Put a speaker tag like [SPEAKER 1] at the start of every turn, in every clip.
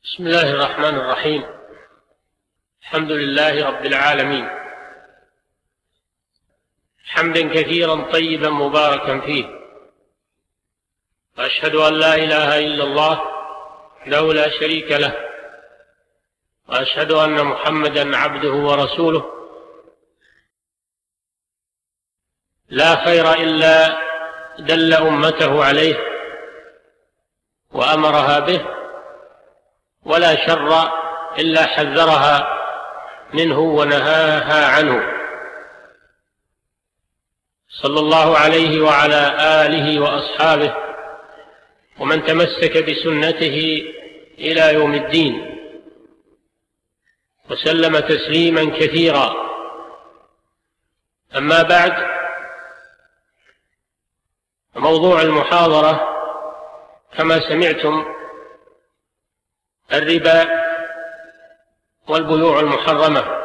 [SPEAKER 1] بسم الله الرحمن الرحيم. الحمد لله رب العالمين، حمدا كثيرا طيبا مباركا فيه، وأشهد أن لا إله إلا الله وحده لا شريك له، وأشهد أن محمدا عبده ورسوله، لا خير إلا دل أمته عليه وأمرها به، ولا شر إلا حذرها منه ونهاها عنه، صلى الله عليه وعلى آله وأصحابه ومن تمسك بسنته إلى يوم الدين، وسلم تسليما كثيرا. أما بعد، موضوع المحاضرة كما سمعتم الربا والبيوع المحرمة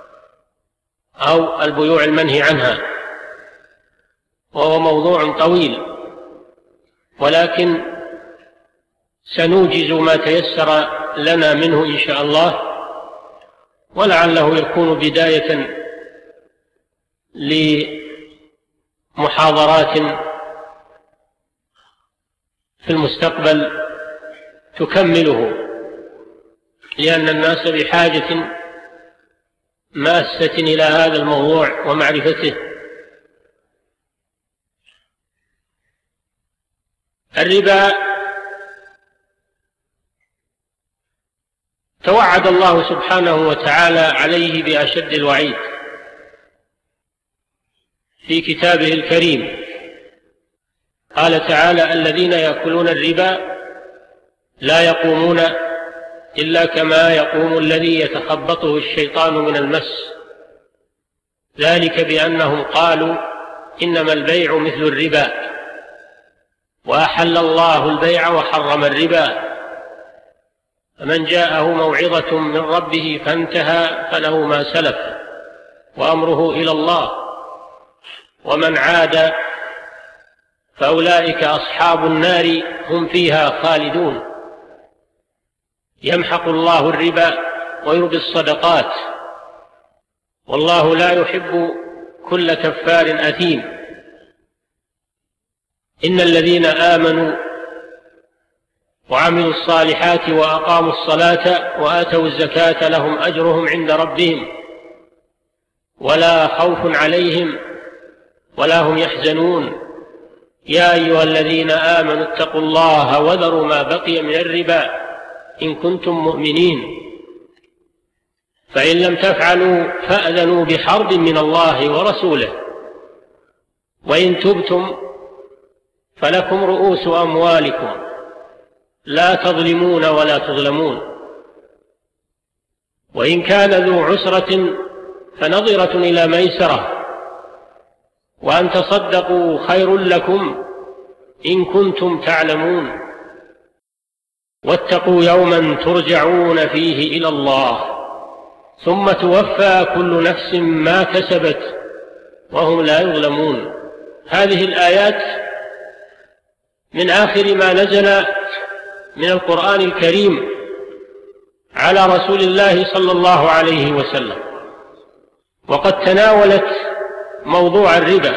[SPEAKER 1] أو البيوع المنهي عنها، وهو موضوع طويل، ولكن سنوجز ما تيسر لنا منه إن شاء الله، ولعله يكون بداية لمحاضرات في المستقبل تكمله، لأن الناس بحاجة ماسة إلى هذا الموضوع ومعرفته. الربا توعد الله سبحانه وتعالى عليه بأشد الوعيد في كتابه الكريم. قال تعالى: الذين يأكلون الربا لا يقومون إلا كما يقوم الذي يتخبطه الشيطان من المس، ذلك بأنهم قالوا إنما البيع مثل الربا وأحل الله البيع وحرم الربا، فمن جاءه موعظة من ربه فانتهى فله ما سلف وأمره إلى الله، ومن عاد فأولئك أصحاب النار هم فيها خالدون. يمحق الله الربا ويربي الصدقات، والله لا يحب كل كفار أثيم. إن الذين آمنوا وعملوا الصالحات وأقاموا الصلاة وآتوا الزكاة لهم أجرهم عند ربهم ولا خوف عليهم ولا هم يحزنون. يا أيها الذين آمنوا اتقوا الله وذروا ما بقي من الربا إن كنتم مؤمنين، فإن لم تفعلوا فأذنوا بحرب من الله ورسوله، وإن تبتم فلكم رؤوس أموالكم لا تظلمون ولا تظلمون، وإن كان ذو عسرة فنظرة إلى ميسرة، وأن تصدقوا خير لكم إن كنتم تعلمون، واتقوا يوما ترجعون فيه إلى الله ثم توفى كل نفس ما كسبت وهم لا يظلمون. هذه الآيات من آخر ما نزل من القرآن الكريم على رسول الله صلى الله عليه وسلم، وقد تناولت موضوع الربا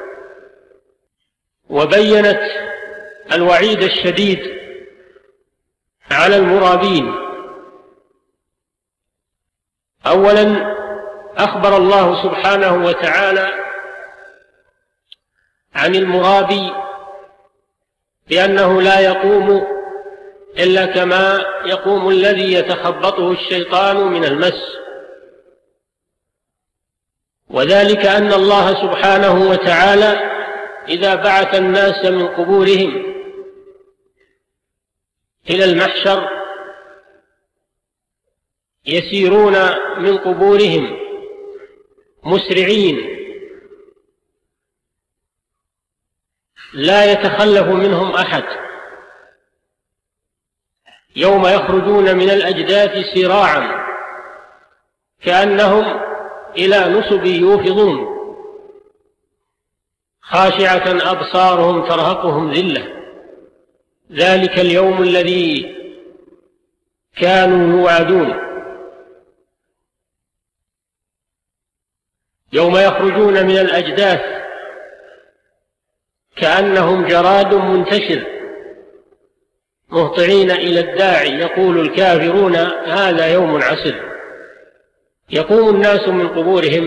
[SPEAKER 1] وبينت الوعيد الشديد على المرابين. أولا، أخبر الله سبحانه وتعالى عن المرابي بأنه لا يقوم إلا كما يقوم الذي يتخبطه الشيطان من المس، وذلك أن الله سبحانه وتعالى إذا بعث الناس من قبورهم إلى المحشر يسيرون من قبورهم مسرعين لا يتخلف منهم أحد، يوم يخرجون من الأجداث سراعا كأنهم إلى نسب يوفضون، خاشعة أبصارهم ترهقهم ذلة، ذلك اليوم الذي كانوا يوعدون يوم يخرجون من الأجداث كأنهم جراد منتشر مهطعين إلى الداعي يقول الكافرون هذا يوم عسر. يقوم الناس من قبورهم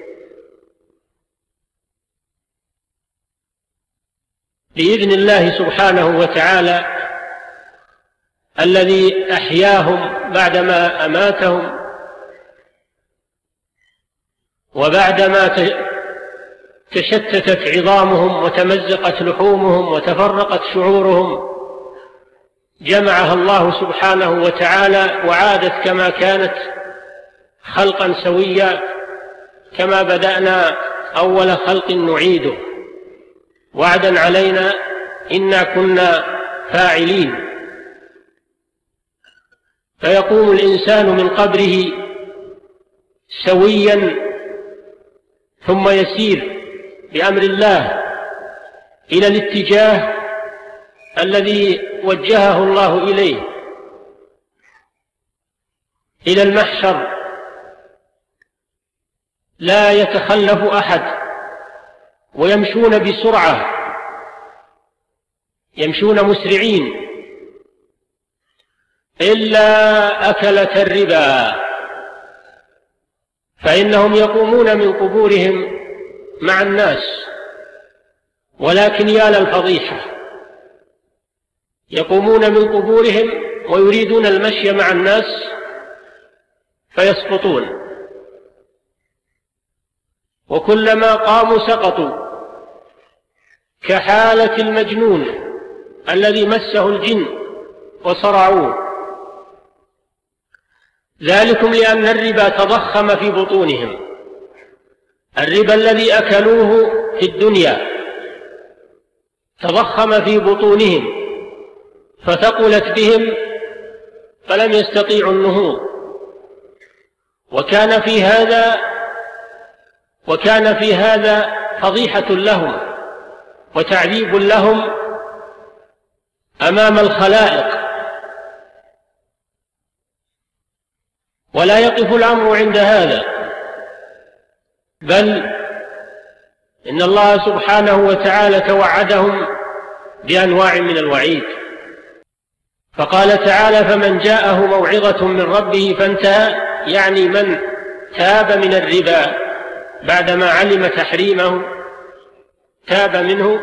[SPEAKER 1] بإذن الله سبحانه وتعالى الذي أحياهم بعدما أماتهم وبعدما تشتتت عظامهم وتمزقت لحومهم وتفرقت شعورهم، جمعها الله سبحانه وتعالى وعادت كما كانت خلقا سويا، كما بدأنا أول خلق نعيده وعدا علينا إنا كنا فاعلين. فيقوم الإنسان من قبره سويا ثم يسير بأمر الله إلى الاتجاه الذي وجهه الله إليه، إلى المحشر. لا يتخلف أحد ويمشون بسرعة، يمشون مسرعين إلا أكلة الربا، فإنهم يقومون من قبورهم مع الناس، ولكن يا للفضيحة، يقومون من قبورهم ويريدون المشي مع الناس فيسقطون، وكلما قاموا سقطوا، كحالة المجنون الذي مسه الجن وصرعوه. ذلكم لأن الربا تضخم في بطونهم، الربا الذي أكلوه في الدنيا تضخم في بطونهم فثقلت بهم فلم يستطيعوا النهوض، وكان في هذا فضيحة لهم وتعذيب لهم أمام الخلائق. ولا يقف الأمر عند هذا، بل إن الله سبحانه وتعالى توعدهم بأنواع من الوعيد، فقال تعالى فمن جاءه موعظة من ربه فانتهى، يعني من تاب من الربا بعدما علم تحريمه، تاب منه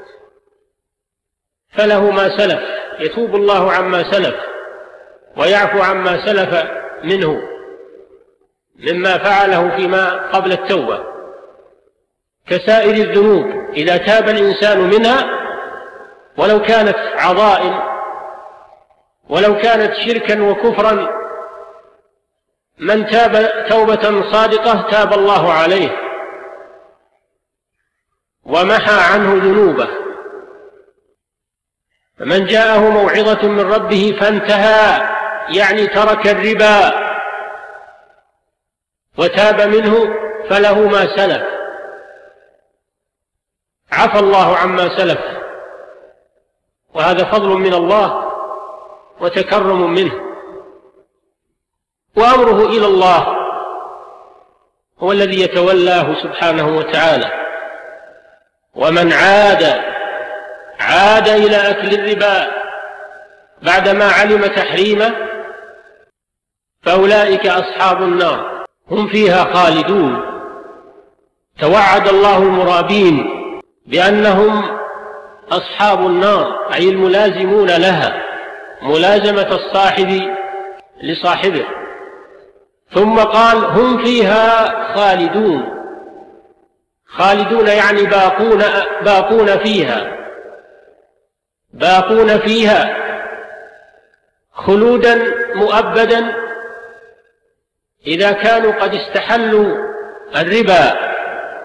[SPEAKER 1] فله ما سلف، يتوب الله عما سلف ويعفو عما سلف منه مما فعله فيما قبل التوبة، كسائر الذنوب إذا تاب الإنسان منها ولو كانت عظائم ولو كانت شركا وكفرا، من تاب توبة صادقة تاب الله عليه ومحى عنه ذنوبه. فمن جاءه موعظة من ربه فانتهى، يعني ترك الربا وتاب منه فله ما سلف، عفى الله عما سلف، وهذا فضل من الله وتكرم منه، وأمره إلى الله هو الذي يتولاه سبحانه وتعالى. ومن عاد إلى أكل الربا بعدما علم تحريمه فأولئك أصحاب النار هم فيها خالدون. توعد الله المرابين بأنهم أصحاب النار، أي الملازمون لها، ملازمة الصاحب لصاحبه. ثم قال هم فيها خالدون، خالدون يعني باقون فيها خلودا مؤبدا إذا كانوا قد استحلوا الربا،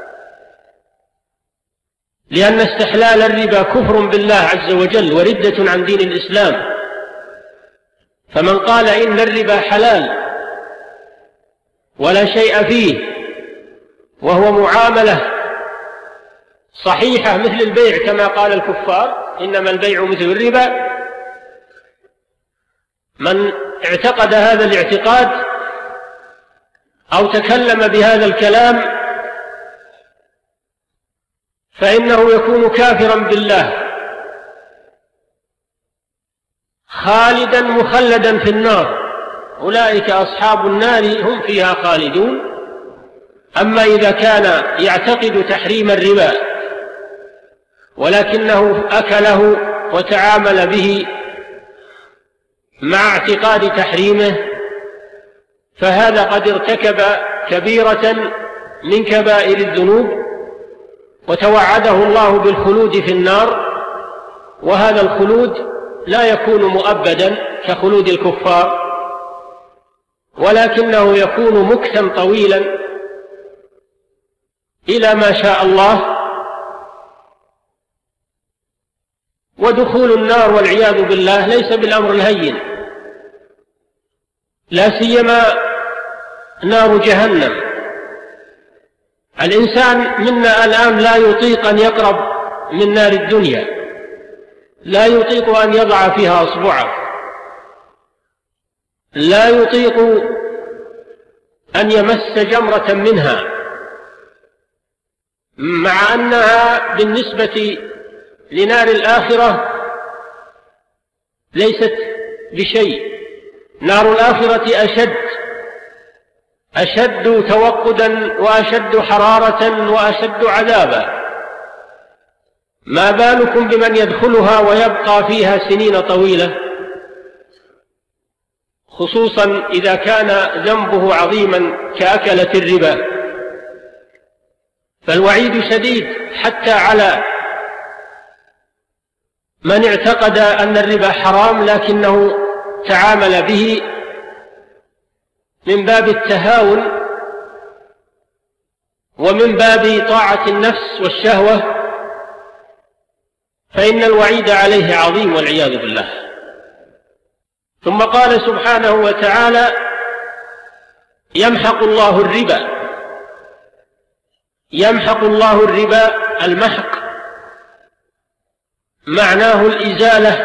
[SPEAKER 1] لأن استحلال الربا كفر بالله عز وجل وردة عن دين الإسلام. فمن قال إن الربا حلال ولا شيء فيه وهو معاملة صحيحة مثل البيع كما قال الكفار إنما البيع مثل الربا، من اعتقد هذا الاعتقاد أو تكلم بهذا الكلام فإنه يكون كافرا بالله خالدا مخلدا في النار. أولئك أصحاب النار هم فيها خالدون. أما إذا كان يعتقد تحريم الربا ولكنه أكله وتعامل به مع اعتقاد تحريمه فهذا قد ارتكب كبيرة من كبائر الذنوب وتوعده الله بالخلود في النار، وهذا الخلود لا يكون مؤبدا كخلود الكفار، ولكنه يكون مكثا طويلا إلى ما شاء الله. ودخول النار والعياذ بالله ليس بالأمر الهين، لا سيما نار جهنم. الإنسان منا الآن لا يطيق أن يقرب من نار الدنيا، لا يطيق أن يضع فيها أصبعه، لا يطيق أن يمس جمرة منها، مع أنها بالنسبة لنار الآخرة ليست بشيء. نار الآخرة أشد توقدا وأشد حرارة وأشد عذابا، ما بالكم بمن يدخلها ويبقى فيها سنين طويلة، خصوصا إذا كان ذنبه عظيما كأكلة الربا. فالوعيد شديد حتى على من اعتقد أن الربا حرام لكنه تعامل به من باب التهاون ومن باب طاعة النفس والشهوة، فإن الوعيد عليه عظيم والعياذ بالله. ثم قال سبحانه وتعالى: يمحق الله الربا. يمحق الله الربا، المحق معناه الإزالة،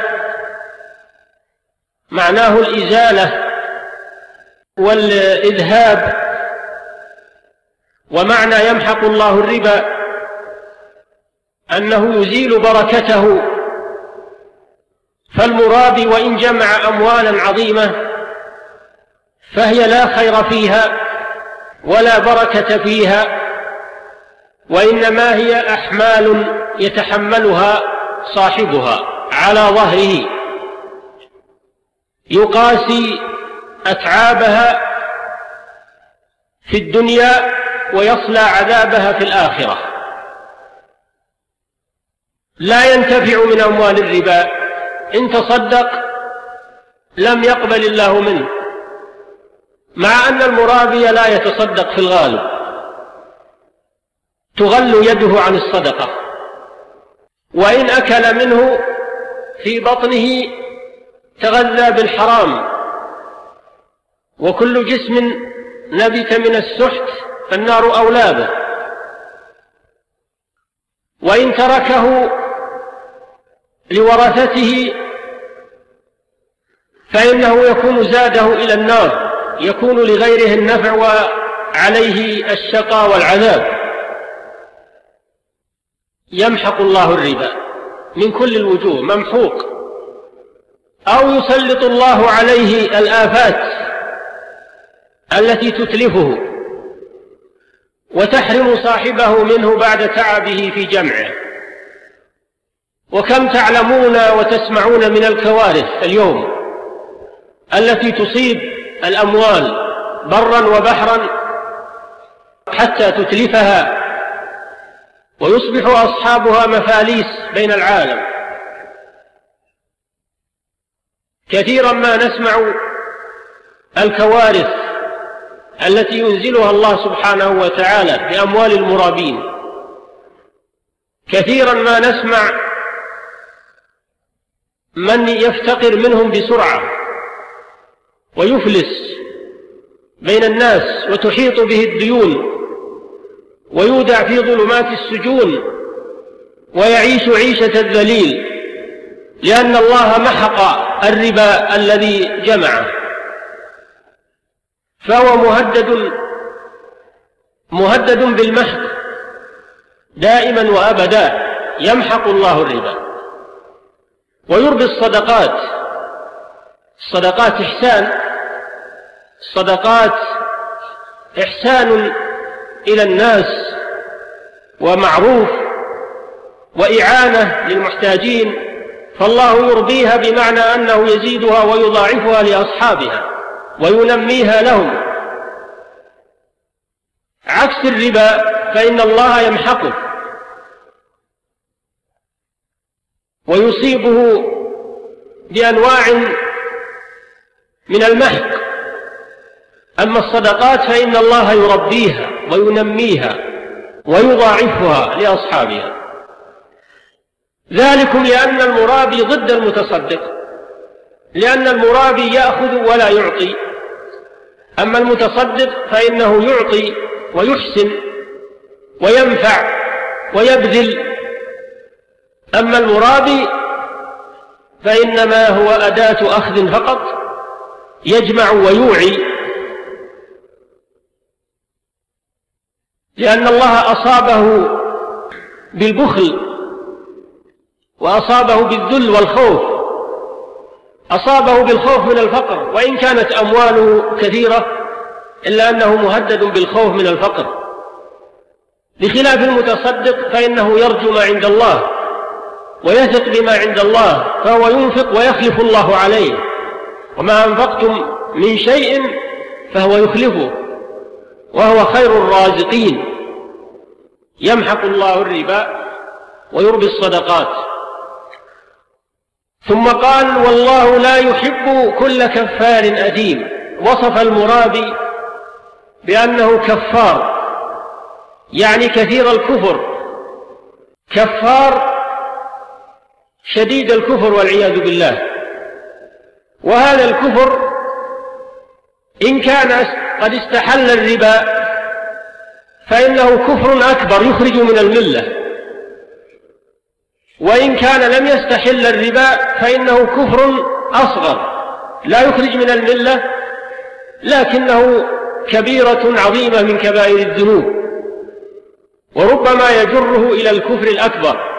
[SPEAKER 1] معناه الإزالة والإذهاب. ومعنى يمحق الله الربا أنه يزيل بركته، فالمرابي وإن جمع أموالا عظيمة فهي لا خير فيها ولا بركة فيها، وإنما هي أحمال يتحملها صاحبها على ظهره، يقاسي أتعابها في الدنيا ويصلى عذابها في الآخرة. لا ينتفع من أموال الربا، إن تصدق لم يقبل الله منه، مع أن المرابي لا يتصدق في الغالب، تغل يده عن الصدقة، وإن أكل منه في بطنه تغذى بالحرام، وكل جسم نبت من السحت فالنار أولى به، وإن تركه لورثته فإنه يكون زاده إلى النار، يكون لغيره النفع وعليه الشقاء والعذاب. يمحق الله الربا من كل الوجوه، ممحوق، أو يسلط الله عليه الآفات التي تتلفه وتحرم صاحبه منه بعد تعبه في جمعه. وكم تعلمون وتسمعون من الكوارث اليوم التي تصيب الأموال برا وبحرا حتى تتلفها ويصبح أصحابها مفاليس بين العالم. كثيرا ما نسمع الكوارث التي ينزلها الله سبحانه وتعالى بأموال المرابين، كثيرا ما نسمع من يفتقر منهم بسرعة ويفلس بين الناس وتحيط به الديون ويودع في ظلمات السجون ويعيش عيشة الذليل، لأن الله محق الربا الذي جمعه فهو مهدد بالمحق دائما وأبدا. يمحق الله الربا ويربي الصدقات. الصدقات إحسان، الصدقات إحسان إلى الناس ومعروف وإعانة للمحتاجين، فالله يربيها بمعنى أنه يزيدها ويضاعفها لأصحابها وينميها لهم، عكس الربا فإن الله يمحقه ويصيبه بأنواع من المحق. أما الصدقات فإن الله يربيها وينميها ويضاعفها لأصحابها. ذلكم لأن المرابي ضد المتصدق، لأن المرابي يأخذ ولا يعطي، أما المتصدق فإنه يعطي ويحسن وينفع ويبذل. أما المرابي فإنما هو أداة أخذ فقط، يجمع ويوعي، لأن الله أصابه بالبخل وأصابه بالذل والخوف. أصابه بالخوف من الفقر، وإن كانت أمواله كثيرة إلا أنه مهدد بالخوف من الفقر، بخلاف المتصدق فإنه يرجو ما عند الله ويثق بما عند الله، فهو ينفق ويخلف الله عليه، وما أنفقتم من شيء فهو يخلفه وهو خير الرازقين. يمحق الله الربا ويربي الصدقات. ثم قال: والله لا يحب كل كفار أثيم. وصف المرابي بأنه كفار، يعني كثير الكفر، كفار شديد الكفر والعياذ بالله. وهذا الكفر إن كان قد استحل الربا فإنه كفر أكبر يخرج من الملة، وإن كان لم يستحل الربا فإنه كفر أصغر لا يخرج من الملة، لكنه كبيرة عظيمة من كبائر الذنوب، وربما يجره إلى الكفر الأكبر.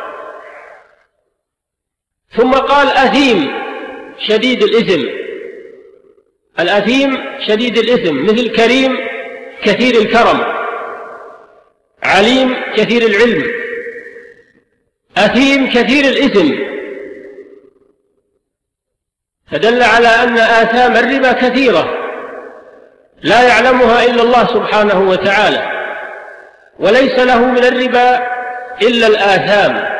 [SPEAKER 1] ثم قال: أثيم شديد الإثم. الأثيم شديد الإثم، مثل كريم كثير الكرم، عليم كثير العلم، أثيم كثير الإثم، فدل على أن آثام الربا كثيرة لا يعلمها إلا الله سبحانه وتعالى، وليس له من الربا إلا الآثام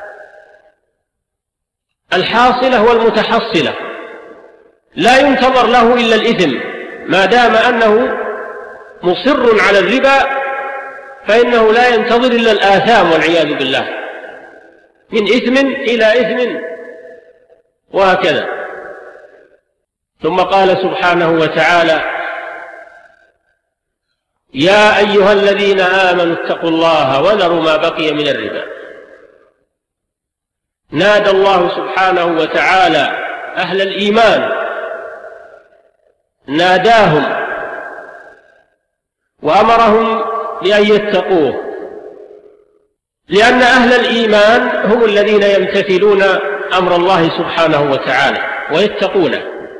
[SPEAKER 1] الحاصلة والمتحصلة، لا ينتظر له إلا الإثم. ما دام أنه مصر على الربا فإنه لا ينتظر إلا الآثام والعياذ بالله، من إثم إلى إثم وهكذا. ثم قال سبحانه وتعالى: يا أيها الذين آمنوا اتقوا الله وذروا ما بقي من الربا. نادى الله سبحانه وتعالى أهل الإيمان، ناداهم وأمرهم بأن يتقوه، لأن أهل الإيمان هم الذين يمتثلون أمر الله سبحانه وتعالى ويتقونه.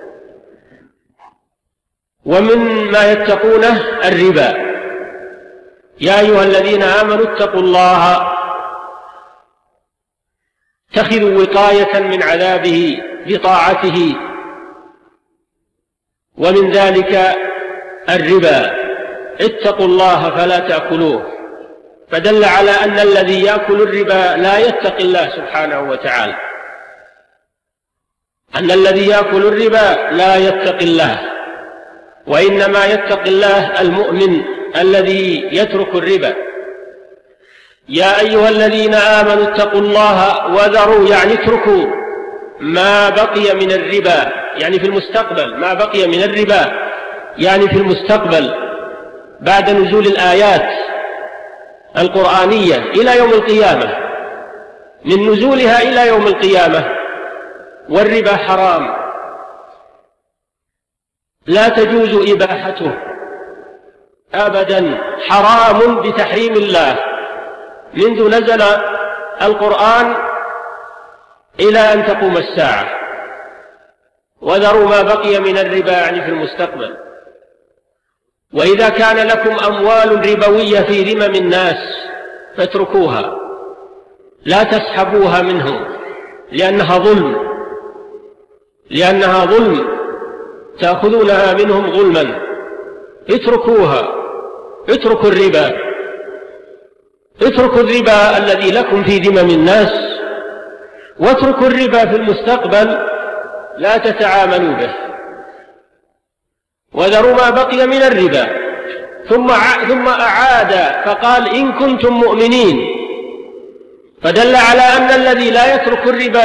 [SPEAKER 1] ومن ما يتقونه الربا. يا أيها الذين آمنوا اتقوا الله، اتخذوا وقاية من عذابه بطاعته، ومن ذلك الربا. اتقوا الله فلا تأكلوه، فدل على أن الذي يأكل الربا لا يتقي الله سبحانه وتعالى، أن الذي يأكل الربا لا يتقي الله، وإنما يتقي الله المؤمن الذي يترك الربا. يا أيها الذين آمنوا اتقوا الله وذروا، يعني اتركوا ما بقي من الربا، يعني في المستقبل. ما بقي من الربا يعني في المستقبل بعد نزول الآيات القرآنية إلى يوم القيامة، من نزولها إلى يوم القيامة. والربا حرام لا تجوز إباحته أبدا، حرام بتحريم الله منذ نزل القرآن إلى أن تقوم الساعة. وذروا ما بقي من الربا يعني في المستقبل. وإذا كان لكم أموال ربوية في ذمم الناس فاتركوها، لا تسحبوها منهم لأنها ظلم تأخذونها منهم ظلما. اتركوها، اتركوا الربا الذي لكم في ذمم الناس، واتركوا الربا في المستقبل، لا تتعاملوا به. وذروا ما بقي من الربا، ثم أعاد فقال إن كنتم مؤمنين، فدل على أن الذي لا يترك الربا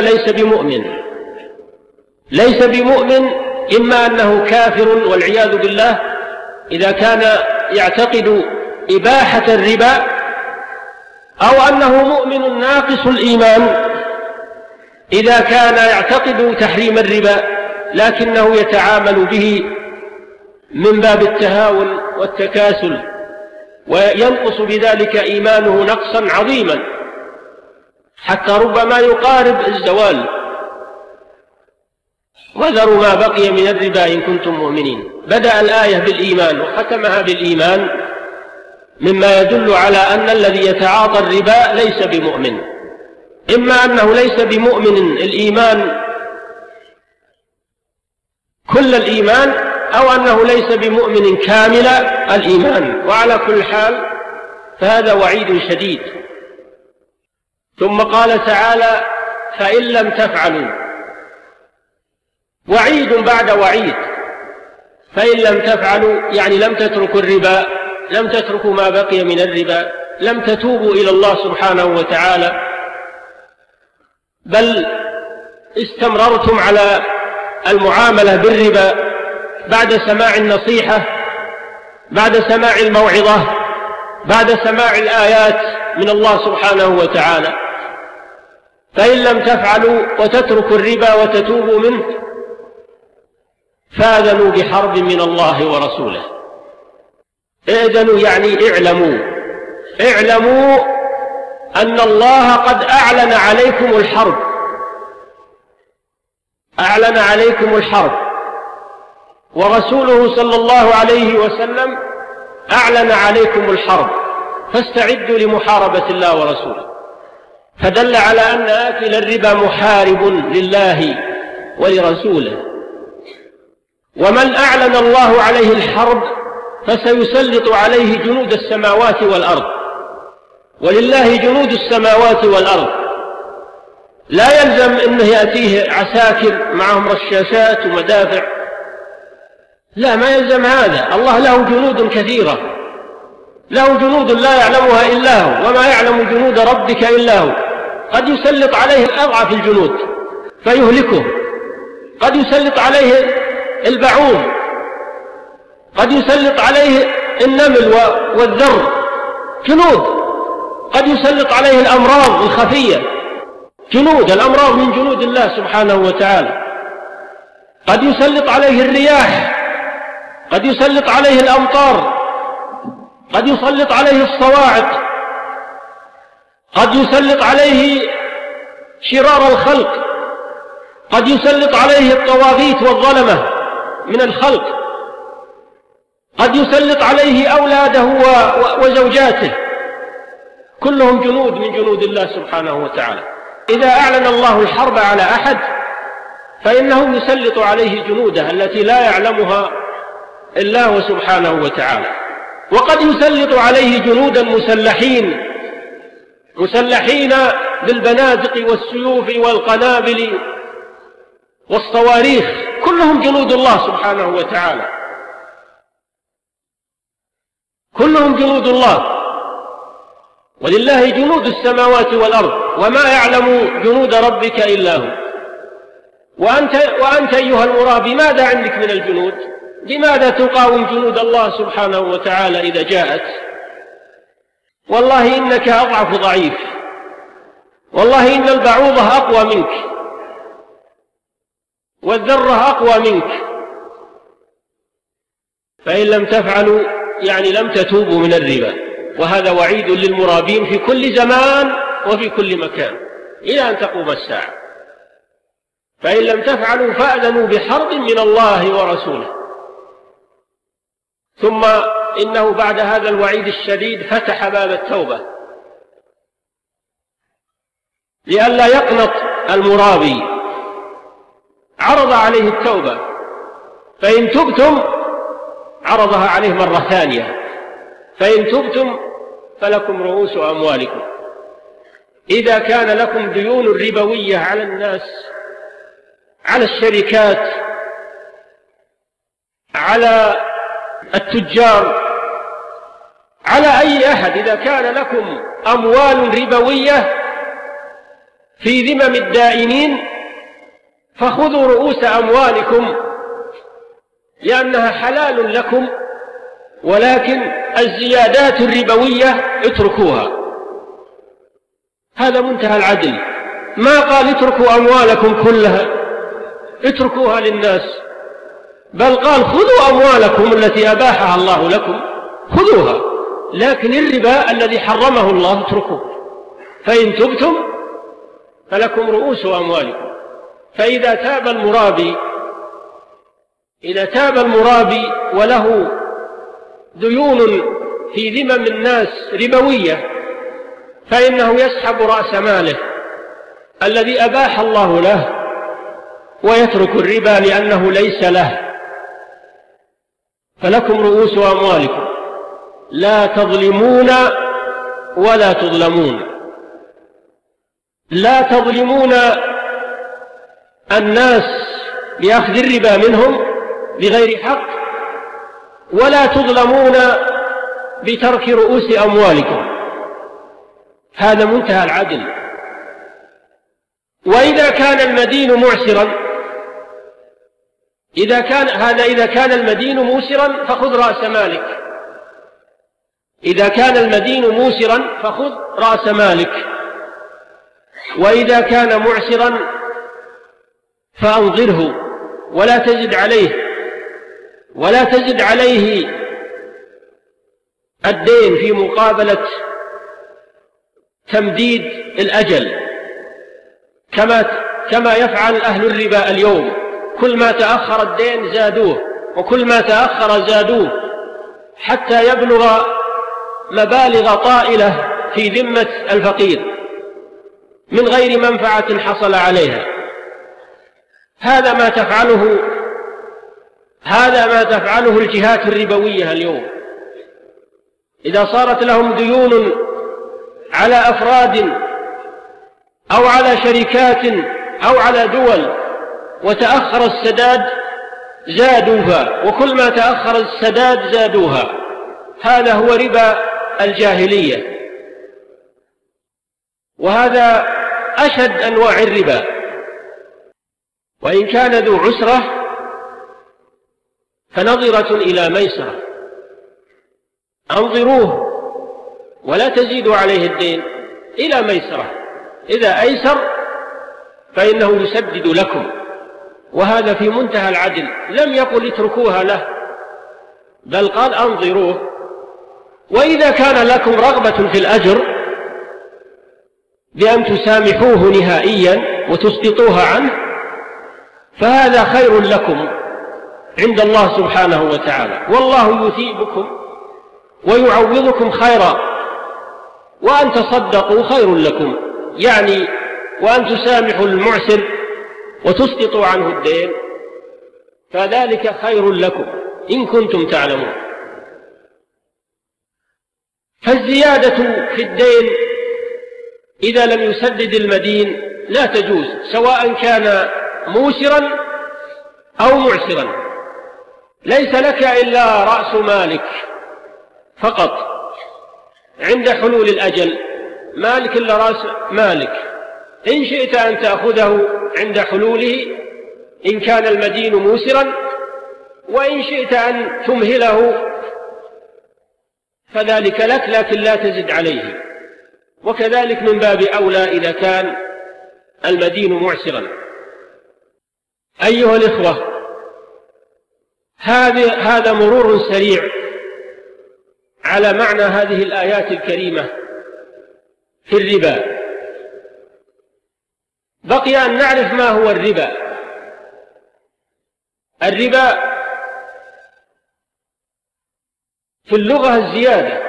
[SPEAKER 1] ليس بمؤمن، إما أنه كافر والعياذ بالله إذا كان يعتقد إباحة الربا، أو أنه مؤمن ناقص الإيمان إذا كان يعتقد تحريم الربا لكنه يتعامل به من باب التهاون والتكاسل، وينقص بذلك إيمانه نقصا عظيما حتى ربما يقارب الزوال. وذروا ما بقي من الربا إن كنتم مؤمنين. بدأ الآية بالإيمان وختمها بالإيمان، مما يدل على أن الذي يتعاطى الربا ليس بمؤمن، إما أنه ليس بمؤمن الإيمان كل الإيمان، أو أنه ليس بمؤمن كامل الإيمان، وعلى كل حال فهذا وعيد شديد. ثم قال تعالى فإن لم تفعلوا، وعيد بعد وعيد. فإن لم تفعلوا يعني لم تتركوا الربا، لم تتركوا ما بقي من الربا، لم تتوبوا إلى الله سبحانه وتعالى، بل استمررتم على المعاملة بالربا بعد سماع النصيحة، بعد سماع الموعظة، بعد سماع الآيات من الله سبحانه وتعالى. فإن لم تفعلوا وتتركوا الربا وتتوبوا منه فآذنوا بحرب من الله ورسوله. إذنوا يعني اعلموا أن الله قد أعلن عليكم الحرب، ورسوله صلى الله عليه وسلم أعلن عليكم الحرب، فاستعدوا لمحاربة الله ورسوله. فدل على أن آكل الربا محارب لله ولرسوله. ومن أعلن الله عليه الحرب فسيسلط عليه جنود السماوات والأرض، ولله جنود السماوات والأرض. لا يلزم أنه يأتيه عساكر معهم رشاشات ومدافع، لا، ما يلزم هذا. الله له جنود كثيرة، له جنود لا يعلمها إلا هو، وما يعلم جنود ربك إلا هو. قد يسلط عليه الأضعف الجنود فيهلكه، قد يسلط عليه البعوض، قد يسلط عليه النمل والذر، جنود. قد يسلط عليه الأمراض الخفية، جنود. الأمراض من جنود الله سبحانه وتعالى. قد يسلط عليه الرياح، قد يسلط عليه الأمطار، قد يسلط عليه الصواعق، قد يسلط عليه شرار الخلق، قد يسلط عليه الطواغيت والظلمة من الخلق، قد يسلط عليه أولاده وزوجاته، كلهم جنود من جنود الله سبحانه وتعالى. إذا أعلن الله الحرب على أحد فإنه يسلط عليه جنوده التي لا يعلمها إلا هو سبحانه وتعالى. وقد يسلط عليه جنودا مسلحين بالبنادق والسيوف والقنابل والصواريخ، كلهم جنود الله سبحانه وتعالى، كلهم جنود الله. ولله جنود السماوات والأرض، وما يعلم جنود ربك إلا هو. وأنت أيها المراه بماذا عندك من الجنود؟ بماذا تقاوم جنود الله سبحانه وتعالى إذا جاءت؟ والله إنك أضعف ضعيف، والله إن البعوضة أقوى منك، والذرة أقوى منك. فإن لم تفعلوا يعني لم تتوبوا من الربا. وهذا وعيد للمرابين في كل زمان وفي كل مكان إلى أن تقوم الساعة. فإن لم تفعلوا فأذنوا بحرب من الله ورسوله. ثم إنه بعد هذا الوعيد الشديد فتح باب التوبة لئلا يقنط المرابي، عرض عليه التوبة، فإن تبتم عرضها عليه مرة ثانية، فإن تبتم فلكم رؤوس أموالكم. إذا كان لكم ديون ربوية على الناس، على الشركات، على التجار، على أي أحد، إذا كان لكم أموال ربوية في ذمم الدائنين فخذوا رؤوس أموالكم لأنها حلال لكم، ولكن الزيادات الربوية اتركوها. هذا منتهى العدل. ما قال اتركوا أموالكم كلها، اتركوها للناس، بل قال خذوا أموالكم التي أباحها الله لكم خذوها، لكن الربا الذي حرمه الله اتركوه. فإن تبتم فلكم رؤوس أموالكم. فإذا تاب المرابي، إذا تاب المرابي وله ديون في ذمم الناس ربوية، فإنه يسحب رأس ماله الذي أباح الله له ويترك الربا لأنه ليس له. فلكم رؤوس أموالكم لا تظلمون ولا تظلمون. لا تظلمون الناس بأخذ الربا منهم بغير حق، ولا تظلمون بترك رؤوس أموالكم. هذا منتهى العدل. وإذا كان المدين معسرا، إذا كان المدين موسرا فخذ رأس مالك. إذا كان المدين موسرا فخذ رأس مالك، وإذا كان معسرا فأنظره ولا تزد عليه، ولا تزد عليه الدين في مقابلة تمديد الأجل كما يفعل أهل الربا اليوم. كل ما تأخر الدين زادوه، وكل ما تأخر زادوه، حتى يبلغ مبالغ طائلة في ذمة الفقير من غير منفعة حصل عليها. هذا ما تفعله الجهات الربوية اليوم. إذا صارت لهم ديون على أفراد أو على شركات أو على دول وتأخر السداد زادوها، وكل ما تأخر السداد زادوها. هذا هو ربا الجاهلية، وهذا أشد أنواع الربا. وإن كان ذو عسرة فنظرة إلى ميسرة، أنظروه ولا تزيدوا عليه الدين إلى ميسرة. إذا أيسر فإنه يسدد لكم، وهذا في منتهى العدل. لم يقل اتركوها له، بل قال أنظروه. وإذا كان لكم رغبة في الأجر بأن تسامحوه نهائيا وتسقطوها عنه فهذا خير لكم عند الله سبحانه وتعالى، والله يثيبكم ويعوضكم خيرا. وأن تصدقوا خير لكم، يعني وأن تسامحوا المعسر وتسقطوا عنه الدين فذلك خير لكم إن كنتم تعلمون. فالزيادة في الدين إذا لم يسدد المدين لا تجوز، سواء كان موسرا أو معسرا. ليس لك إلا رأس مالك فقط عند حلول الأجل، مالك إلا رأس مالك. إن شئت أن تأخذه عند حلوله إن كان المدين موسرا، وإن شئت أن تمهله فذلك لك، لكن لا تزد عليه. وكذلك من باب أولى إذا كان المدين معسرا. أيها الإخوة، هذا مرور سريع على معنى هذه الآيات الكريمة في الربا. بقي أن نعرف ما هو الربا. الربا في اللغة الزيادة.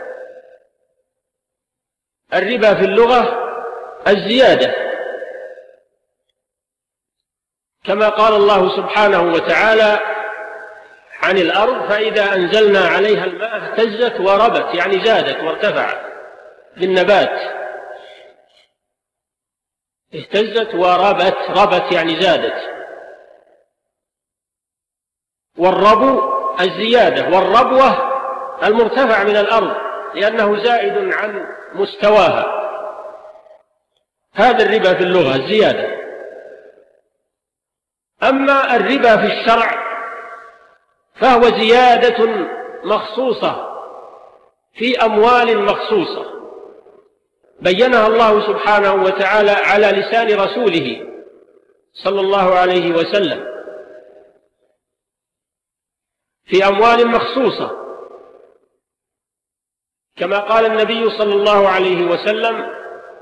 [SPEAKER 1] الربا في اللغة الزيادة، كما قال الله سبحانه وتعالى عن الأرض: فإذا أنزلنا عليها الماء اهتزت وربت، يعني زادت وارتفعت بالنبات. اهتزت وربت، ربت يعني زادت. والربو الزيادة، والربوة المرتفع من الأرض لأنه زائد عن مستواها. هذا الربا في اللغة الزيادة. أما الربا في الشرع فهو زيادة مخصوصة في أموال مخصوصة بينها الله سبحانه وتعالى على لسان رسوله صلى الله عليه وسلم، في أموال مخصوصة، كما قال النبي صلى الله عليه وسلم: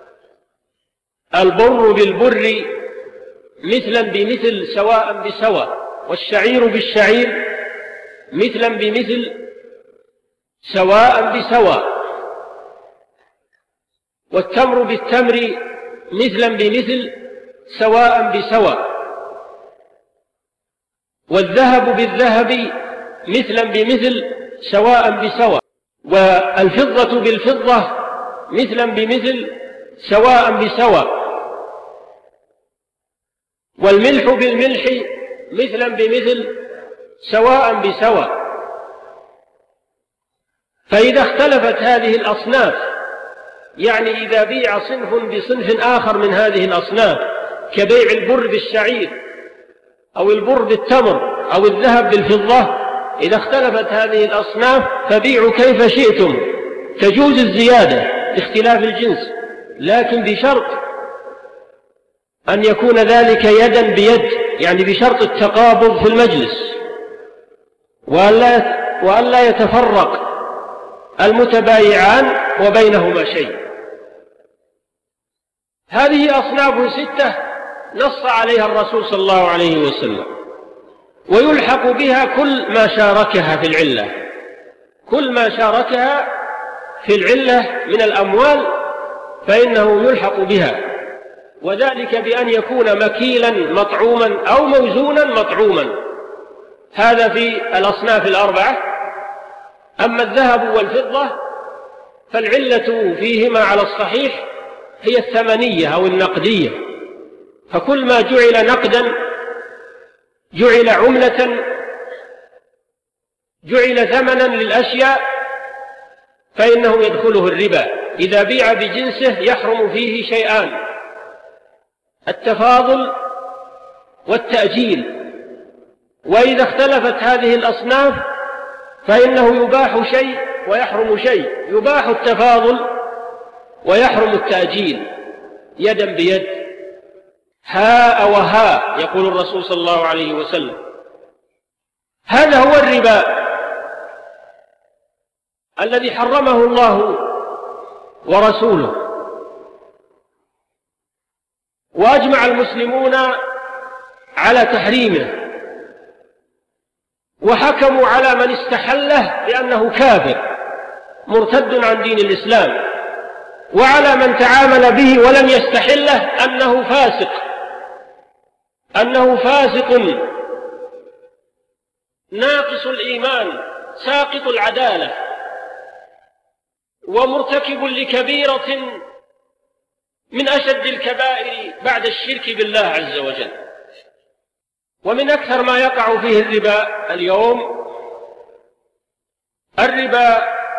[SPEAKER 1] البر بالبر مثلا بمثل سواء بسواء، والشعير بالشعير مثلا بمثل سواء بسواء، والتمر بالتمر مثلا بمثل سواء بسواء، والذهب بالذهب مثلا بمثل سواء بسواء، والفضة بالفضة مثلا بمثل سواء بسواء، والملح بالملح مثلا بمثل سواء بسواء. فإذا اختلفت هذه الأصناف، يعني إذا بيع صنف بصنف آخر من هذه الأصناف، كبيع البر بالشعير أو البر بالتمر أو الذهب بالفضة، إذا اختلفت هذه الأصناف فبيعوا كيف شئتم، تجوز الزيادة لاختلاف الجنس، لكن بشرط أن يكون ذلك يدا بيد، يعني بشرط التقابض في المجلس، وألا يتفرق المتبايعان وبينهما شيء. هذه أصناف 6 نص عليها الرسول صلى الله عليه وسلم، ويلحق بها كل ما شاركها في العلة، كل ما شاركها في العلة من الأموال فإنه يلحق بها، وذلك بأن يكون مكيلا مطعوما أو موزونا مطعوما. هذا في الأصناف الأربعة. أما الذهب والفضة فالعلة فيهما على الصحيح هي الثمنية أو النقدية، فكل ما جعل نقدا، جعل عملة، جعل ثمنا للأشياء، فإنه يدخله الربا. إذا بيع بجنسه يحرم فيه شيئان: التفاضل والتأجيل. وإذا اختلفت هذه الأصناف فإنه يباح شيء ويحرم شيء، يباح التفاضل ويحرم التأجيل يدا بيد. هاء وهاء يقول الرسول صلى الله عليه وسلم. هذا هو الربا الذي حرمه الله ورسوله، وأجمع المسلمون على تحريمه، وحكموا على من استحله بأنه كافر مرتد عن دين الإسلام، وعلى من تعامل به ولم يستحله أنه فاسق، أنه فاسق ناقص الإيمان ساقط العدالة ومرتكب لكبيرة من أشد الكبائر بعد الشرك بالله عز وجل. ومن أكثر ما يقع فيه الربا اليوم الربا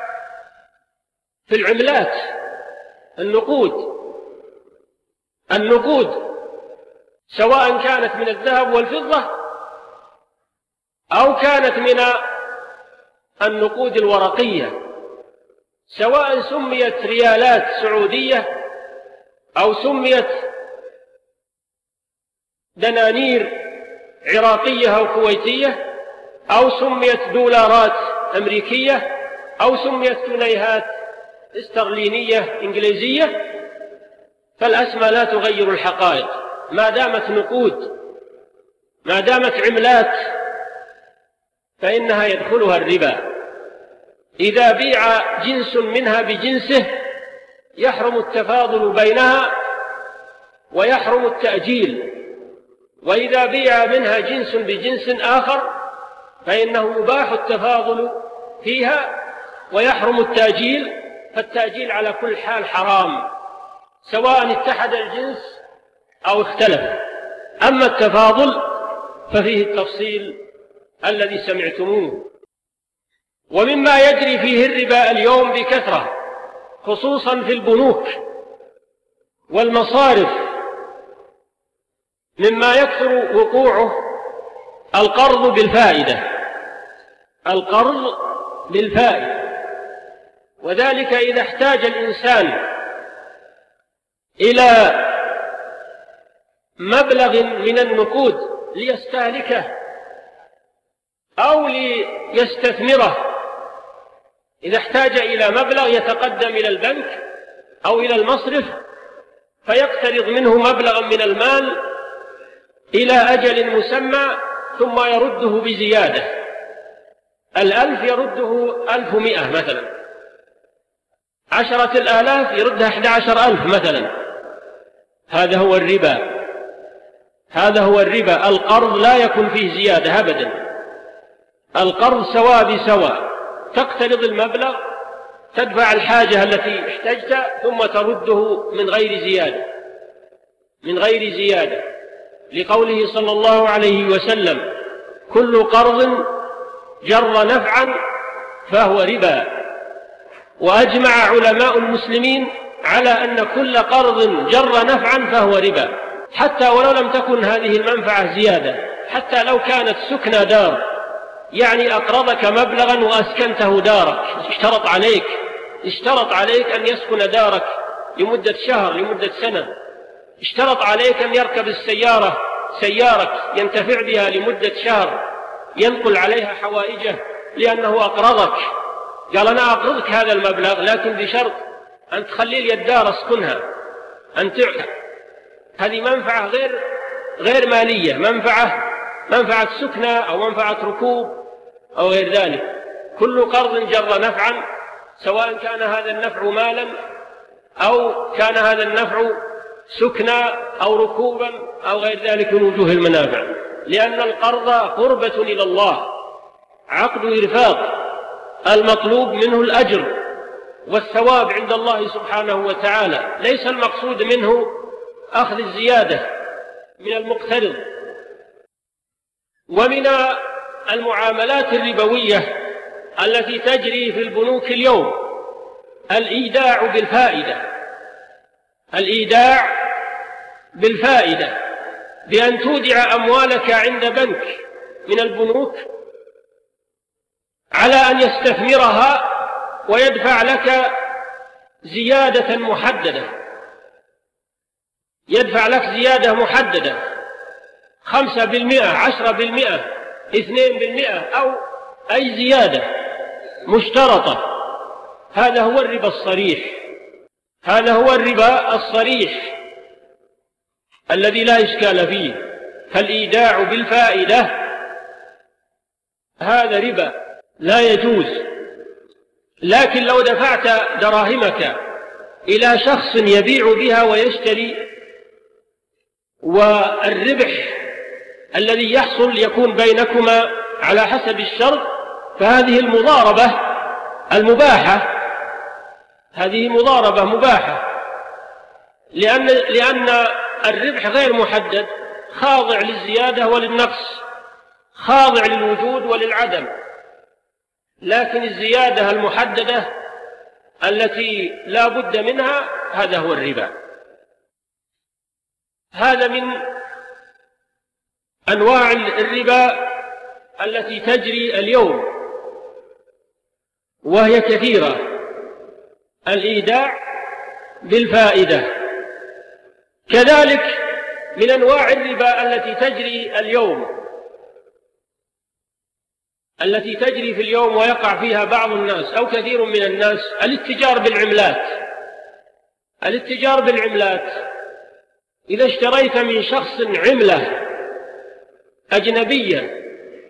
[SPEAKER 1] في العملات، النقود سواء كانت من الذهب والفضة أو كانت من النقود الورقية، سواء سميت ريالات سعودية أو سميت دنانير عراقية أو كويتية أو سميت دولارات أمريكية أو سميت كنيهات استرلينية إنجليزية، فالأسماء لا تغير الحقائق. ما دامت نقود، ما دامت عملات، فإنها يدخلها الربا. إذا بيع جنس منها بجنسه يحرم التفاضل بينها ويحرم التأجيل، وإذا بيع منها جنس بجنس آخر فإنه يباح التفاضل فيها ويحرم التأجيل، فالتأجيل على كل حال حرام سواء اتحد الجنس أو اختلف. أما التفاضل ففيه التفصيل الذي سمعتموه. ومما يجري فيه الربا اليوم بكثرة خصوصا في البنوك والمصارف مما يكثر وقوعه القرض بالفائدة. القرض بالفائدة، وذلك إذا احتاج الإنسان إلى مبلغ من النقود ليستهلكه أو ليستثمره، إذا احتاج إلى مبلغ يتقدم إلى البنك أو إلى المصرف فيقترض منه مبلغا من المال إلى أجل مسمى ثم يرده بزيادة. 1000 يرده 1100 مثلا، 10,000 يردها 11,000 مثلا. هذا هو الربا، هذا هو الربا. القرض لا يكون فيه زيادة أبدا، القرض سواء بسواء، تقترض المبلغ تدفع الحاجة التي احتجت ثم ترده من غير زيادة، من غير زيادة، لقوله صلى الله عليه وسلم: كل قرض جر نفعا فهو ربا. وأجمع علماء المسلمين على أن كل قرض جر نفعا فهو ربا، حتى ولو لم تكن هذه المنفعة زيادة، حتى لو كانت سكنى دار، يعني أقرضك مبلغا وأسكنته دارك، اشترط عليك أن يسكن دارك لمدة شهر، لمدة سنة، اشترط عليك أن يركب السيارة سيارك ينتفع بها لمدة شهر ينقل عليها حوائجه لأنه أقرضك. قال: أنا أقرضك هذا المبلغ لكن بشرط أن تخلي لي الدار أسكنها، أن تعطى. هذه منفعة غير مالية، منفعة سكنة أو منفعة ركوب أو غير ذلك. كل قرض جر نفعا، سواء كان هذا النفع مالا أو كان هذا النفع سكنى أو ركوبا أو غير ذلك من وجوه المنافع، لأن القرض قربة إلى الله، عقد إرفاق، المطلوب منه الأجر والثواب عند الله سبحانه وتعالى، ليس المقصود منه أخذ الزيادة من المقترض. ومن المعاملات الربوية التي تجري في البنوك اليوم الإيداع بالفائدة، الإيداع بالفائدة، بأن تودع أموالك عند بنك من البنوك على أن يستثمرها ويدفع لك زيادة محددة، يدفع لك زيادة محددة 5%، 10%، 2%، أو أي زيادة مشترطة. هذا هو الربا الصريح، هذا هو الربا الصريح الذي لا إشكال فيه. فالإيداع بالفائدة هذا ربا لا يجوز. لكن لو دفعت دراهمك إلى شخص يبيع بها ويشتري، والربح الذي يحصل يكون بينكما على حسب الشرط، فهذه المضاربة المباحة، هذه مضاربة مباحة، لأن الربح غير محدد، خاضع للزيادة وللنقص، خاضع للوجود وللعدم. لكن الزيادة المحددة التي لا بد منها هذا هو الربا. هذا من أنواع الربا التي تجري اليوم وهي كثيرة. الإيداع بالفائدة. كذلك من أنواع الربا التي تجري اليوم التي تجري في اليوم ويقع فيها بعض الناس أو كثير من الناس الاتجار بالعملات. الاتجار بالعملات، إذا اشتريت من شخص عملة أجنبية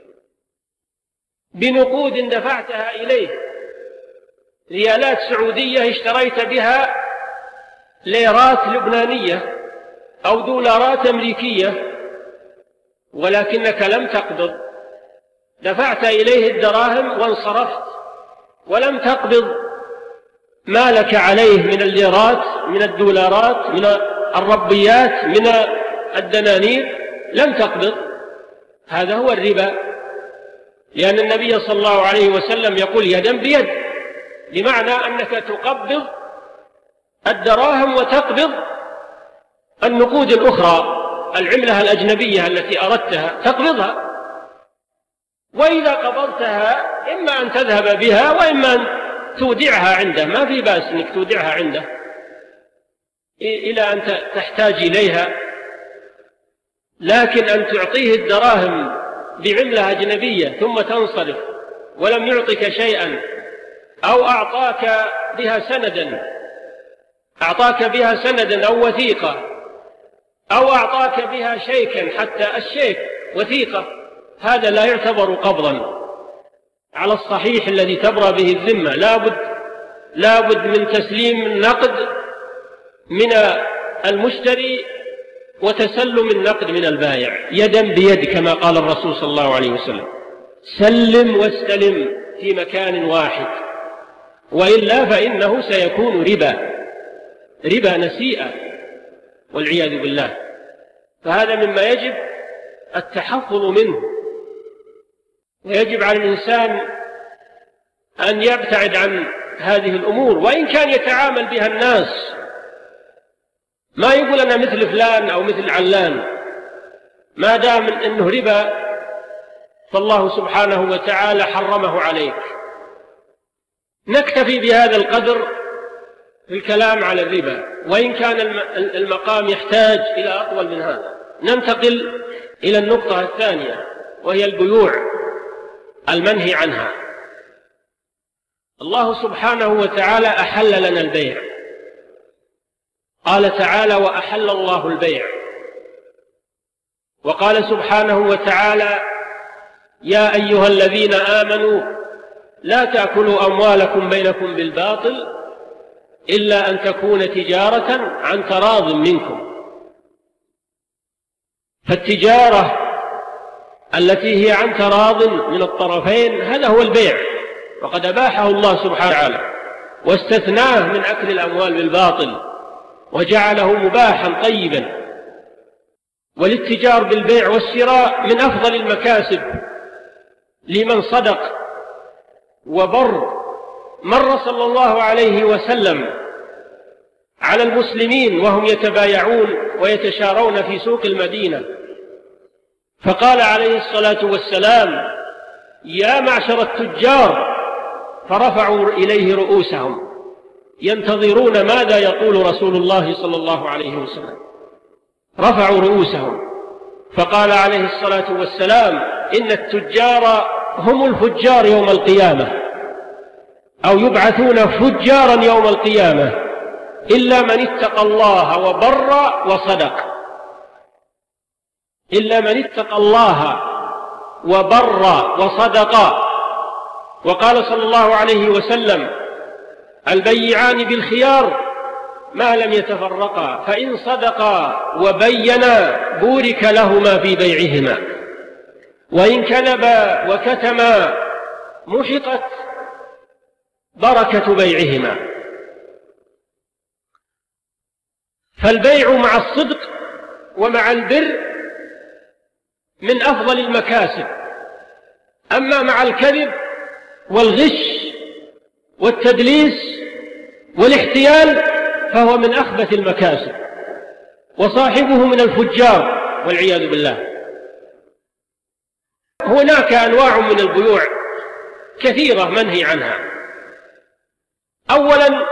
[SPEAKER 1] بنقود دفعتها إليه، ريالات سعودية اشتريت بها ليرات لبنانية أو دولارات أمريكية، ولكنك لم تقبض، دفعت إليه الدراهم وانصرفت ولم تقبض مالك عليه من الليرات، من الدولارات، من الربيات، من الدنانير، لم تقبض. هذا هو الربا، لأن النبي صلى الله عليه وسلم يقول يدا بيد، بمعنى أنك تقبض الدراهم وتقبض النقود الأخرى، العملة الأجنبية التي أردتها تقبضها، وإذا قبضتها إما أن تذهب بها وإما أن تودعها عنده، ما في بأس أنك تودعها عنده إلى أن تحتاج إليها، لكن أن تعطيه الدراهم بعملة أجنبية ثم تنصرف ولم يعطك شيئا، أو أعطاك بها سندا أو وثيقة، أو أعطاك بها شيكا، حتى الشيك وثيقة، هذا لا يعتبر قبضا على الصحيح الذي تبرأ به الذمة. لابد من تسليم النقد من المشتري وتسلم النقد من البائع يدا بيد، كما قال الرسول صلى الله عليه وسلم: سلم واستلم في مكان واحد، وإلا فإنه سيكون ربا نسيئة والعياذ بالله. فهذا مما يجب التحفظ منه، ويجب على الإنسان أن يبتعد عن هذه الأمور، وإن كان يتعامل بها الناس، ما يقول أنا مثل فلان أو مثل علان، ما دام أنه ربا فالله سبحانه وتعالى حرمه عليك. نكتفي بهذا القدر في الكلام على الربا، وإن كان المقام يحتاج إلى أطول من هذا. ننتقل إلى النقطة الثانية، وهي البيوع المنهي عنها. الله سبحانه وتعالى أحل لنا البيع، قال تعالى: وأحل الله البيع. وقال سبحانه وتعالى: يا أيها الذين آمنوا لا تأكلوا أموالكم بينكم بالباطل إلا أن تكون تجارة عن تراض منكم. فالتجارة التي هي عن تراض من الطرفين هذا هو البيع، وقد أباحه الله سبحانه وتعالى واستثناه من أكل الأموال بالباطل وجعله مباحا طيبا. والاتجار بالبيع والشراء من أفضل المكاسب لمن صدق وبر. مر صلى الله عليه وسلم على المسلمين وهم يتبايعون ويتشارون في سوق المدينة، فقال عليه الصلاة والسلام: يا معشر التجار، فرفعوا إليه رؤوسهم ينتظرون ماذا يقول رسول الله صلى الله عليه وسلم. رفعوا رؤوسهم، فقال عليه الصلاة والسلام: إن التجار هم الفجار يوم القيامة، أو يبعثون فجارا يوم القيامة، إلا من اتقى الله وبر وصدق. إلا من اتقى الله وبر وصدق. وقال صلى الله عليه وسلم: البيعان بالخيار ما لم يتفرقا، فإن صدقا وبينا بورك لهما في بيعهما، وإن كذبا وكتما محقت بركة بيعهما. فالبيع مع الصدق ومع البر من أفضل المكاسب، أما مع الكذب والغش والتدليس والاحتيال فهو من أخبث المكاسب، وصاحبه من الفجار والعياذ بالله. هناك أنواع من البيوع كثيرة منهي عنها. أولا،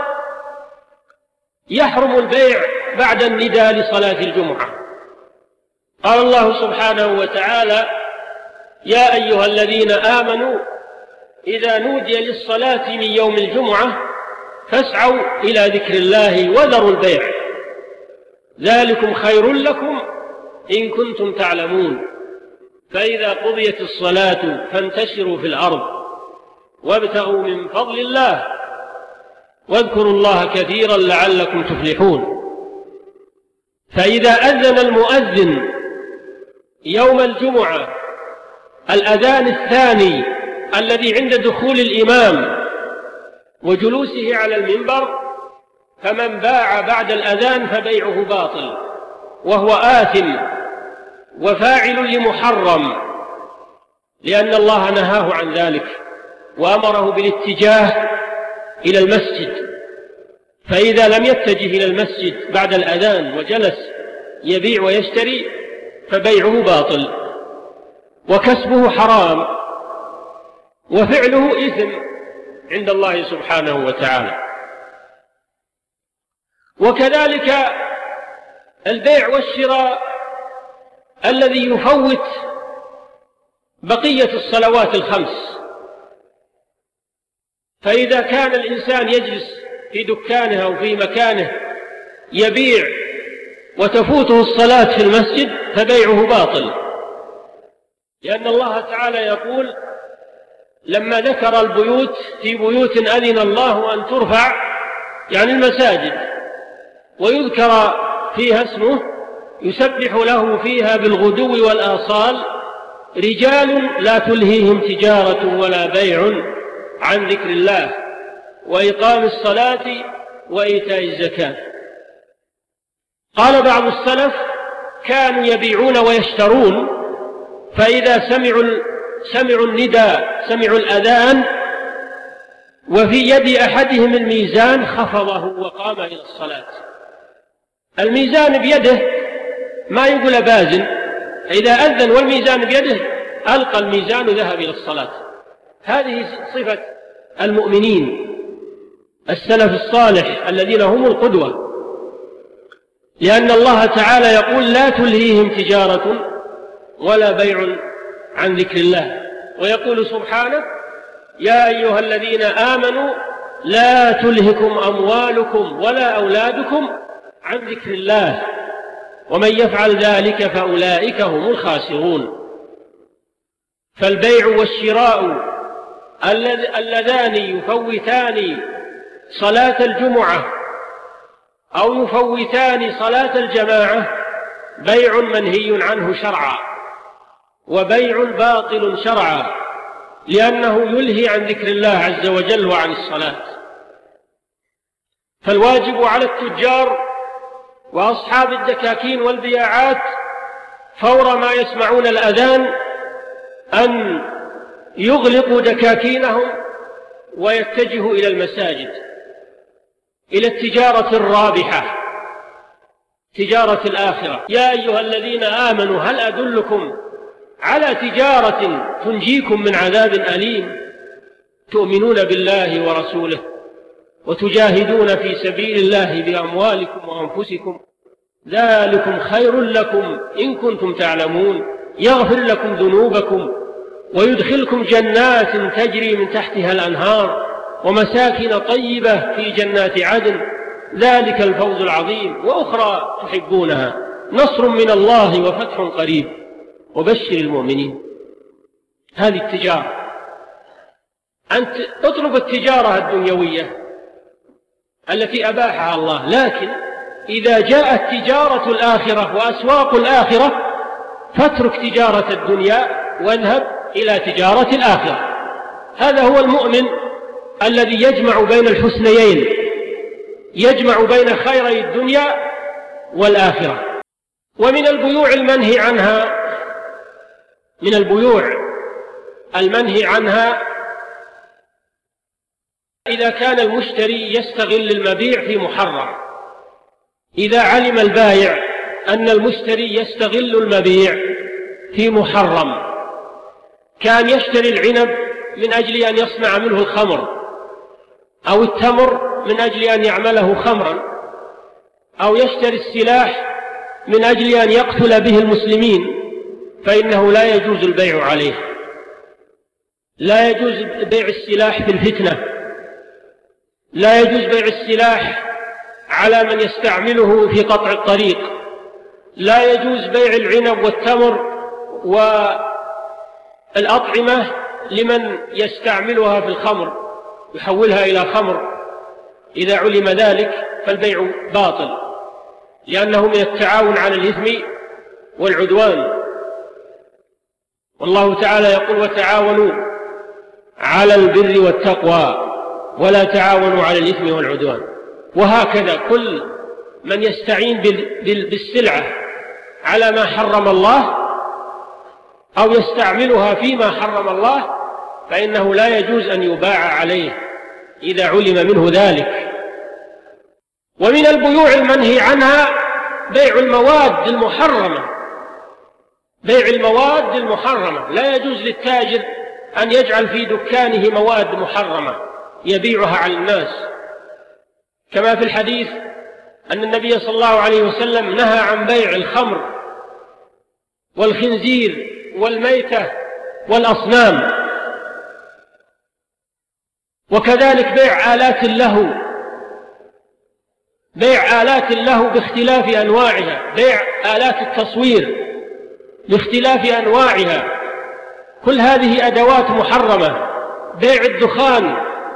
[SPEAKER 1] يحرم البيع بعد النداء لصلاة الجمعة. قال الله سبحانه وتعالى: يا أيها الذين آمنوا إذا نودي للصلاة من يوم الجمعة فاسعوا إلى ذكر الله وذروا البيع ذلكم خير لكم إن كنتم تعلمون فإذا قضيت الصلاة فانتشروا في الأرض وابتغوا من فضل الله واذكروا الله كثيرا لعلكم تفلحون. فإذا أذن المؤذن يوم الجمعة الأذان الثاني الذي عند دخول الإمام وجلوسه على المنبر فمن باع بعد الأذان فبيعه باطل وهو آثم وفاعل لمحرم، لأن الله نهاه عن ذلك وأمره بالاتجاه إلى المسجد، فإذا لم يتجه إلى المسجد بعد الأذان وجلس يبيع ويشتري فبيعه باطل وكسبه حرام وفعله إثم عند الله سبحانه وتعالى. وكذلك البيع والشراء الذي يفوت بقية الصلوات الخمس، فإذا كان الإنسان يجلس في دكانه أو في مكانه يبيع وتفوته الصلاة في المسجد فبيعه باطل، لأن الله تعالى يقول لما ذكر البيوت في بيوت أذن الله أن ترفع يعني المساجد ويذكر فيها اسمه يسبح له فيها بالغدو والآصال رجال لا تلهيهم تجارة ولا بيع عن ذكر الله وإقام الصلاة وإيتاء الزكاة. قال بعض السلف كانوا يبيعون ويشترون، فإذا سمعوا النداء سمعوا الأذان وفي يد أحدهم الميزان خفضه وقام إلى الصلاة. الميزان بيده ما يقول بازن، إذا أذن والميزان بيده ألقى الميزان ذهب إلى الصلاة. هذه صفة المؤمنين السلف الصالح الذين هم القدوة، لأن الله تعالى يقول لا تلهيهم تجارة ولا بيع عن ذكر الله، ويقول سبحانه يا أيها الذين آمنوا لا تلهكم أموالكم ولا أولادكم عن ذكر الله ومن يفعل ذلك فأولئك هم الخاسرون. فالبيع والشراء اللذان يفوتان صلاة الجمعة أو يفوتان صلاة الجماعة بيع منهي عنه شرعا وبيع باطل شرعا، لأنه يلهي عن ذكر الله عز وجل وعن الصلاة. فالواجب على التجار وأصحاب الدكاكين والبياعات فور ما يسمعون الأذان أن يغلقوا دكاكينهم ويتجهوا إلى المساجد، إلى التجارة الرابحة، تجارة الآخرة. يا أيها الذين آمنوا هل أدلكم على تجارة تنجيكم من عذاب أليم تؤمنون بالله ورسوله وتجاهدون في سبيل الله بأموالكم وأنفسكم ذلكم خير لكم إن كنتم تعلمون يغفر لكم ذنوبكم ويدخلكم جنات تجري من تحتها الأنهار ومساكن طيبة في جنات عدن ذلك الفوز العظيم وأخرى تحبونها نصر من الله وفتح قريب وبشر المؤمنين. هذه التجارة، أنت اطلب التجارة الدنيوية التي أباحها الله، لكن إذا جاءت تجارة الآخرة وأسواق الآخرة فاترك تجارة الدنيا واذهب إلى تجارة الآخرة. هذا هو المؤمن الذي يجمع بين الحسنيين، يجمع بين خيري الدنيا والآخرة. ومن البيوع المنهي عنها، من البيوع المنهي عنها إذا كان المشتري يستغل المبيع في محرم. إذا علم البائع أن المشتري يستغل المبيع في محرم، كان يشتري العنب من أجل أن يصنع منه الخمر، أو التمر من أجل أن يعمله خمرا، أو يشتري السلاح من أجل أن يقتل به المسلمين، فإنه لا يجوز البيع عليه. لا يجوز بيع السلاح في الفتنة، لا يجوز بيع السلاح على من يستعمله في قطع الطريق، لا يجوز بيع العنب والتمر والأطعمة لمن يستعملها في الخمر يحولها إلى خمر، إذا علم ذلك فالبيع باطل، لأنه من التعاون على الإثم والعدوان. والله تعالى يقول: وتعاونوا على البر والتقوى ولا تعاونوا على الإثم والعدوان. وهكذا كل من يستعين بالسلعة على ما حرم الله أو يستعملها فيما حرم الله فإنه لا يجوز أن يباع عليه إذا علم منه ذلك. ومن البيوع المنهي عنها بيع المواد المحرمة، بيع المواد المحرمة، لا يجوز للتاجر أن يجعل في دكانه مواد محرمة يبيعها على الناس، كما في الحديث أن النبي صلى الله عليه وسلم نهى عن بيع الخمر والخنزير والميتة والأصنام، وكذلك بيع آلات اللهو، بيع آلات اللهو باختلاف أنواعها، بيع آلات التصوير باختلاف أنواعها، كل هذه أدوات محرمة. بيع الدخان،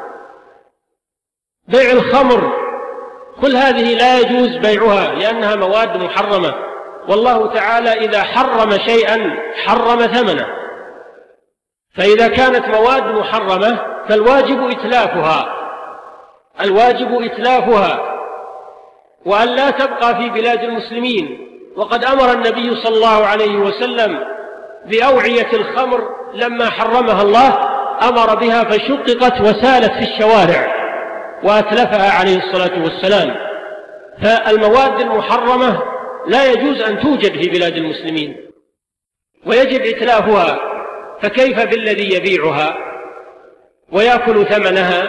[SPEAKER 1] بيع الخمر، كل هذه لا يجوز بيعها لأنها مواد محرمة، والله تعالى إذا حرم شيئا حرم ثمنه، فإذا كانت مواد محرمة فالواجب إتلافها، الواجب إتلافها وأن لا تبقى في بلاد المسلمين. وقد أمر النبي صلى الله عليه وسلم بأوعية الخمر لما حرمها الله، أمر بها فشققت وسالت في الشوارع وأتلفها عليه الصلاة والسلام. فالمواد المحرمة لا يجوز أن توجد في بلاد المسلمين ويجب إتلافها، فكيف بالذي يبيعها ويأكل ثمنها؟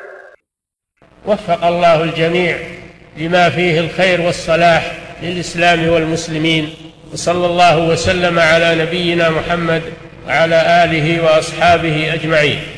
[SPEAKER 1] وفق الله الجميع لما فيه الخير والصلاح للإسلام والمسلمين، وصلى الله وسلم على نبينا محمد وعلى آله وأصحابه أجمعين.